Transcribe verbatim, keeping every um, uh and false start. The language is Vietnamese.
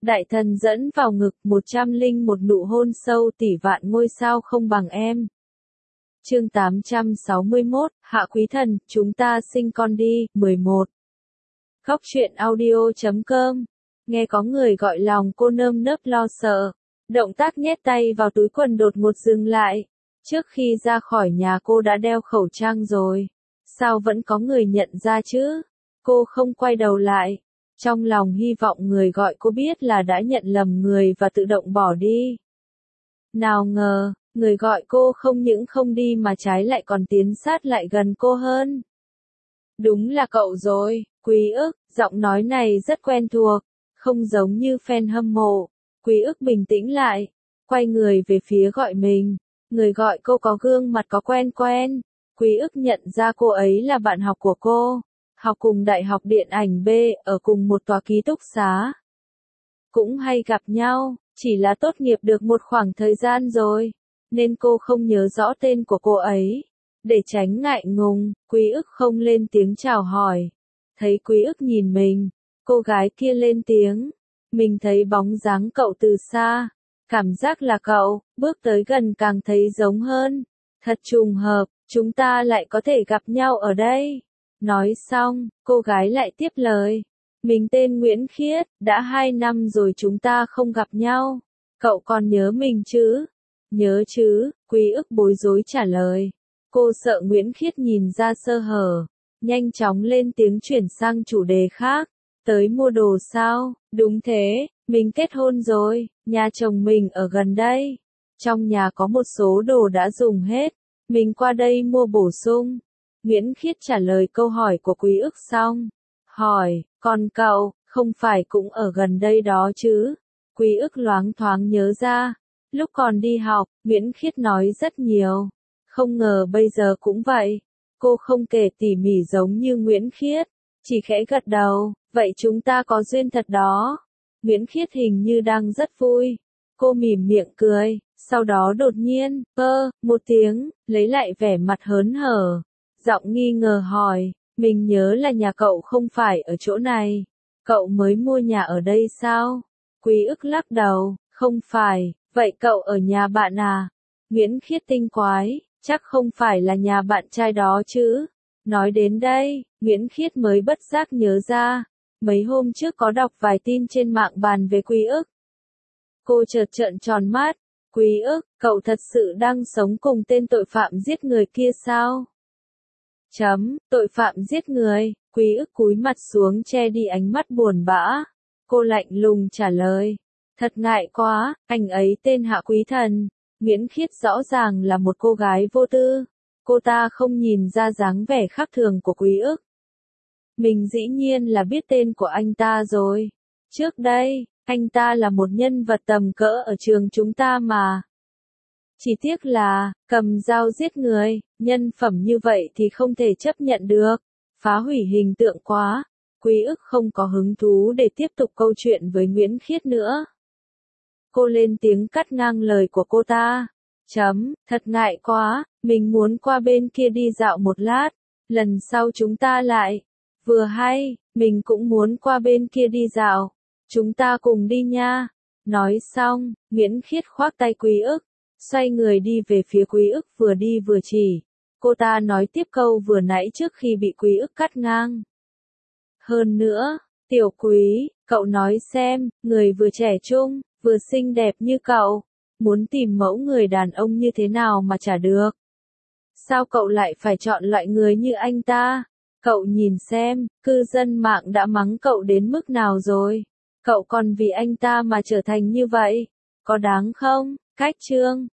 Đại thần dẫn vào ngực, một trăm linh một nụ hôn sâu tỷ vạn ngôi sao không bằng em. Chương tám trăm sáu mươi mốt, Hạ Quý Thần, chúng ta sinh con đi, mười một. Góc truyện audio chấm com. Nghe có người gọi lòng cô nơm nớp lo sợ. Động tác nhét tay vào túi quần đột ngột dừng lại. Trước khi ra khỏi nhà cô đã đeo khẩu trang rồi. Sao vẫn có người nhận ra chứ? Cô không quay đầu lại. Trong lòng hy vọng người gọi cô biết là đã nhận lầm người và tự động bỏ đi. Nào ngờ, người gọi cô không những không đi mà trái lại còn tiến sát lại gần cô hơn. Đúng là cậu rồi, Quý Ức, giọng nói này rất quen thuộc, không giống như fan hâm mộ. Quý Ức bình tĩnh lại, quay người về phía gọi mình. Người gọi cô có gương mặt có quen quen. Quý Ức nhận ra cô ấy là bạn học của cô. Học cùng Đại học Điện ảnh B, ở cùng một tòa ký túc xá. Cũng hay gặp nhau, chỉ là tốt nghiệp được một khoảng thời gian rồi, nên cô không nhớ rõ tên của cô ấy. Để tránh ngại ngùng, Quý Ức không lên tiếng chào hỏi. Thấy Quý Ức nhìn mình, cô gái kia lên tiếng. Mình thấy bóng dáng cậu từ xa. Cảm giác là cậu, bước tới gần càng thấy giống hơn. Thật trùng hợp, chúng ta lại có thể gặp nhau ở đây. Nói xong, cô gái lại tiếp lời. Mình tên Nguyễn Khiết, đã hai năm rồi chúng ta không gặp nhau. Cậu còn nhớ mình chứ? Nhớ chứ, Quý Ức bối rối trả lời. Cô sợ Nguyễn Khiết nhìn ra sơ hở. Nhanh chóng lên tiếng chuyển sang chủ đề khác. Tới mua đồ sao? Đúng thế, mình kết hôn rồi, nhà chồng mình ở gần đây. Trong nhà có một số đồ đã dùng hết. Mình qua đây mua bổ sung. Nguyễn Khiết trả lời câu hỏi của Quý Ức xong. Hỏi, còn cậu, không phải cũng ở gần đây đó chứ? Quý Ức loáng thoáng nhớ ra. Lúc còn đi học, Nguyễn Khiết nói rất nhiều. Không ngờ bây giờ cũng vậy. Cô không kể tỉ mỉ giống như Nguyễn Khiết. Chỉ khẽ gật đầu, vậy chúng ta có duyên thật đó. Nguyễn Khiết hình như đang rất vui. Cô mỉm miệng cười, sau đó đột nhiên, ơ, một tiếng, lấy lại vẻ mặt hớn hở. Giọng nghi ngờ hỏi, mình nhớ là nhà cậu không phải ở chỗ này. Cậu mới mua nhà ở đây sao? Quý Ức lắc đầu, không phải, vậy cậu ở nhà bạn à? Nguyễn Khiết tinh quái, chắc không phải là nhà bạn trai đó chứ? Nói đến đây, Nguyễn Khiết mới bất giác nhớ ra. Mấy hôm trước có đọc vài tin trên mạng bàn về Quý Ức. Cô chợt trợn tròn mắt. Quý Ức, cậu thật sự đang sống cùng tên tội phạm giết người kia sao? Chấm, tội phạm giết người. Quý Ức cúi mặt xuống che đi ánh mắt buồn bã. Cô lạnh lùng trả lời. Thật ngại quá, anh ấy tên Hạ Quý Thần. Nguyễn Khiết rõ ràng là một cô gái vô tư. Cô ta không nhìn ra dáng vẻ khác thường của Quý Ức. Mình dĩ nhiên là biết tên của anh ta rồi. Trước đây, anh ta là một nhân vật tầm cỡ ở trường chúng ta mà. Chỉ tiếc là, cầm dao giết người, nhân phẩm như vậy thì không thể chấp nhận được. Phá hủy hình tượng quá. Quý Ức không có hứng thú để tiếp tục câu chuyện với Nguyễn Khiết nữa. Cô lên tiếng cắt ngang lời của cô ta. Chấm, thật ngại quá, mình muốn qua bên kia đi dạo một lát. Lần sau chúng ta lại. Vừa hay, mình cũng muốn qua bên kia đi dạo. Chúng ta cùng đi nha. Nói xong, Nguyễn Khiết khoác tay Quý Ức. Xoay người đi về phía Quý Ức vừa đi vừa chỉ. Cô ta nói tiếp câu vừa nãy trước khi bị Quý Ức cắt ngang. Hơn nữa, tiểu Quý, cậu nói xem, người vừa trẻ trung, vừa xinh đẹp như cậu, muốn tìm mẫu người đàn ông như thế nào mà chả được. Sao cậu lại phải chọn loại người như anh ta? Cậu nhìn xem, cư dân mạng đã mắng cậu đến mức nào rồi. Cậu còn vì anh ta mà trở thành như vậy. Có đáng không? Cách chương.